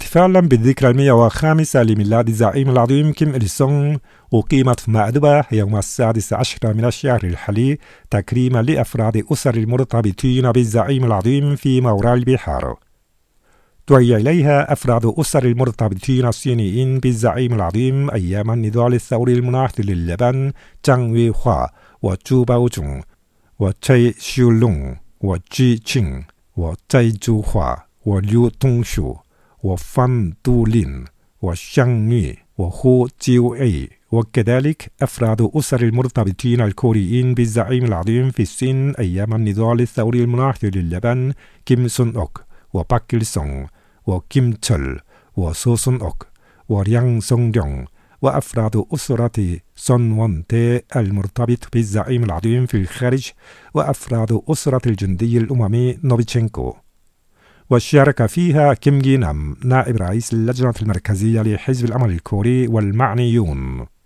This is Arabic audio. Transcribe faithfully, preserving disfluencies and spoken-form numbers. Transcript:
واحتفالا بالذكرى المئة وخامسة لميلاد الزعيم العظيم كيم إل سونغ، أقيمت في مأدبة يوم السادس عشر من الشهر الحالي تكريما لأفراد أسر المرتبطين بالزعيم العظيم في مورا البحار. دعي إليها أفراد أسر المرتبطين الصينيين بالزعيم العظيم أيام النضال الثوري المناهض لليابان جانغ وي هوا وجو باو جونغ وتشي شيولونغ وجي تشينغ وتشي جو هوا وليو تونغ شو وفان دو لين وشانغ ني وهو جيو اي، وكذلك أفراد أسر المرتبطين الكوريين بالزعيم العظيم في الصين أيام النضال الثوري المناهض لليابان كيم سون أوك وباك إل سونغ وكيم تشول وسو سون أوك وريانغ سونغ ريونغ، وأفراد أسرة سون وون تي المرتبط بالزعيم العظيم في الخارج، وأفراد أسرة الجندي الأممي نوفيتشينكو. وشارك فيها كيم جي نام نائب رئيس اللجنة المركزية لحزب الأمل الكوري والمعنيون.